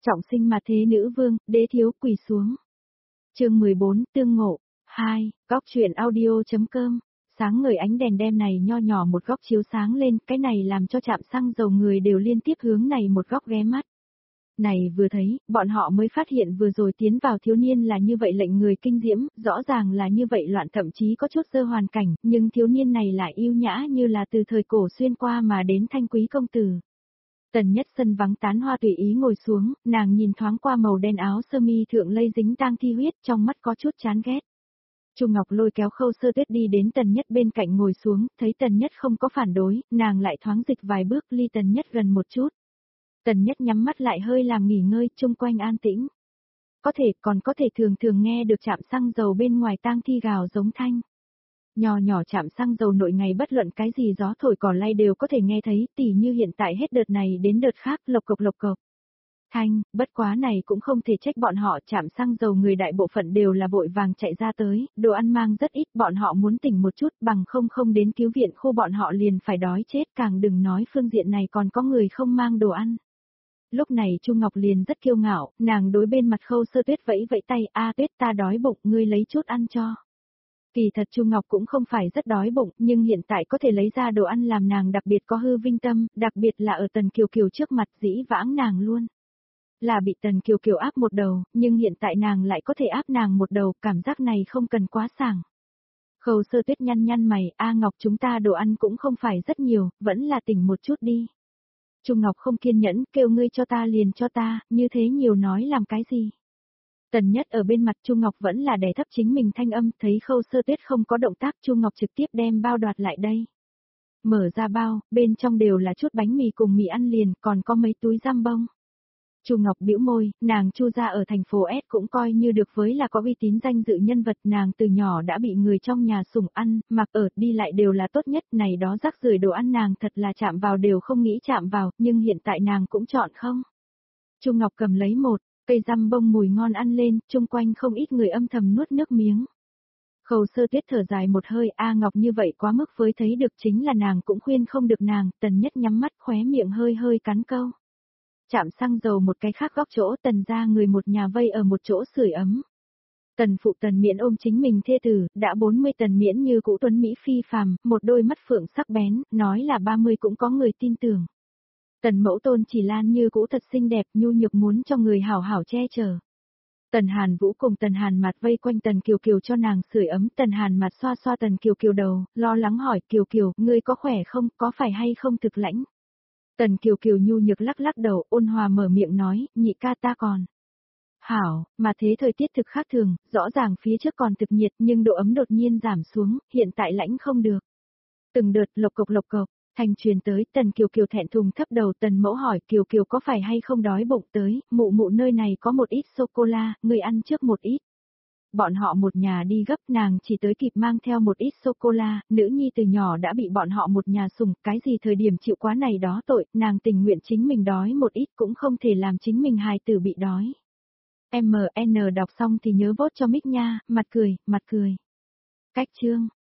Trọng sinh mà thế nữ vương, đế thiếu quỳ xuống. Chương 14, tương ngộ. 2, góc truyện audio.com. Sáng ngời ánh đèn đem này nho nhỏ một góc chiếu sáng lên, cái này làm cho trạm xăng dầu người đều liên tiếp hướng này một góc ghé mắt. Này vừa thấy, bọn họ mới phát hiện vừa rồi tiến vào thiếu niên là như vậy lệnh người kinh diễm, rõ ràng là như vậy loạn thậm chí có chút dơ hoàn cảnh, nhưng thiếu niên này lại yêu nhã như là từ thời cổ xuyên qua mà đến thanh quý công tử. Tần Nhất sân vắng tán hoa tùy ý ngồi xuống, nàng nhìn thoáng qua màu đen áo sơ mi thượng lây dính tang thi huyết, trong mắt có chút chán ghét. Chu Ngọc lôi kéo Khâu Sơ Tuyết đi đến Tần Nhất bên cạnh ngồi xuống, thấy Tần Nhất không có phản đối, nàng lại thoáng dịch vài bước ly Tần Nhất gần một chút. Tần Nhất nhắm mắt lại hơi làm nghỉ ngơi, chung quanh an tĩnh. Còn có thể thường thường nghe được chạm xăng dầu bên ngoài tang thi gào giống thanh. Nhỏ nhỏ chạm xăng dầu nội ngày bất luận cái gì gió thổi cỏ lay đều có thể nghe thấy, tỉ như hiện tại hết đợt này đến đợt khác lộc cộc. Thanh, bất quá này cũng không thể trách bọn họ, chạm xăng dầu người đại bộ phận đều là vội vàng chạy ra tới, đồ ăn mang rất ít, bọn họ muốn tỉnh một chút bằng không đến cứu viện khu bọn họ liền phải đói chết, càng đừng nói phương diện này còn có người không mang đồ ăn. Lúc này Chu Ngọc liền rất kiêu ngạo, nàng đối bên mặt Khâu Sơ Tuyết vẫy tay, "A Tuyết, ta đói bụng, ngươi lấy chút ăn cho." Kỳ thật Chu Ngọc cũng không phải rất đói bụng, nhưng hiện tại có thể lấy ra đồ ăn làm nàng đặc biệt có hư vinh tâm, đặc biệt là ở Tần Kiều Kiều trước mặt dĩ vãng nàng luôn. Là bị Tần Kiều Kiều áp một đầu, nhưng hiện tại nàng lại có thể áp nàng một đầu, cảm giác này không cần quá sảng. Khâu Sơ Tuyết nhăn mày, "A Ngọc, chúng ta đồ ăn cũng không phải rất nhiều, vẫn là tỉnh một chút đi." Chu Ngọc không kiên nhẫn, "Kêu ngươi cho ta liền cho ta, như thế nhiều nói làm cái gì?" Tần Nhất ở bên mặt Chu Ngọc vẫn là đè thấp chính mình thanh âm, thấy Khâu Sơ Tuyết không có động tác, Chu Ngọc trực tiếp đem bao đoạt lại đây. Mở ra bao, bên trong đều là chút bánh mì cùng mì ăn liền, còn có mấy túi giam bông. Chu Ngọc bĩu môi, nàng Chu gia ở thành phố S cũng coi như được với là có uy tín danh dự nhân vật, nàng từ nhỏ đã bị người trong nhà sủng ăn, mặc ở, đi lại đều là tốt nhất, này đó rác rưởi đồ ăn nàng thật là chạm vào đều không nghĩ chạm vào, nhưng hiện tại nàng cũng chọn không. Chu Ngọc cầm lấy một cây giam bông mùi ngon ăn lên, chung quanh không ít người âm thầm nuốt nước miếng. Khâu Sơ Tuyết thở dài một hơi, "A Ngọc như vậy quá mức với thấy được chính là nàng cũng khuyên không được nàng." Tần Nhất nhắm mắt khóe miệng hơi cắn câu. Chạm xăng dầu một cái khác góc chỗ, Tần gia người một nhà vây ở một chỗ sưởi ấm. Tần phụ Tần Miễn ôm chính mình thê tử, đã 40 Tần Miễn như cũ tuấn Mỹ phi phàm, một đôi mắt phượng sắc bén, nói là 30 cũng có người tin tưởng. Tần mẫu Tôn Chỉ Lan như cũ thật xinh đẹp, nhu nhược muốn cho người hảo hảo che chở. Tần Hàn Vũ cùng Tần Hàn Mạt vây quanh Tần Kiều Kiều cho nàng sưởi ấm, Tần Hàn Mạt xoa xoa Tần Kiều Kiều đầu, lo lắng hỏi, "Kiều Kiều, ngươi có khỏe không, có phải hay không thực lãnh?" Tần Kiều Kiều nhu nhược lắc đầu, ôn hòa mở miệng nói, "Nhị ca ta còn hảo, mà thế thời tiết thực khác thường, rõ ràng phía trước còn thực nhiệt nhưng độ ấm đột nhiên giảm xuống, hiện tại lãnh không được." Từng đợt lộc cộc, thành truyền tới, Tần Kiều Kiều thẹn thùng thấp đầu, Tần mẫu hỏi, "Kiều Kiều có phải hay không đói bụng tới, mụ nơi này có một ít sô-cô-la, ngươi ăn trước một ít." Bọn họ một nhà đi gấp, nàng chỉ tới kịp mang theo một ít sô-cô-la, nữ nhi từ nhỏ đã bị bọn họ một nhà sủng, cái gì thời điểm chịu quá này đó tội, nàng tình nguyện chính mình đói một ít cũng không thể làm chính mình hài tử bị đói. MN đọc xong thì nhớ vote cho Mick nha, mặt cười. Cách chương.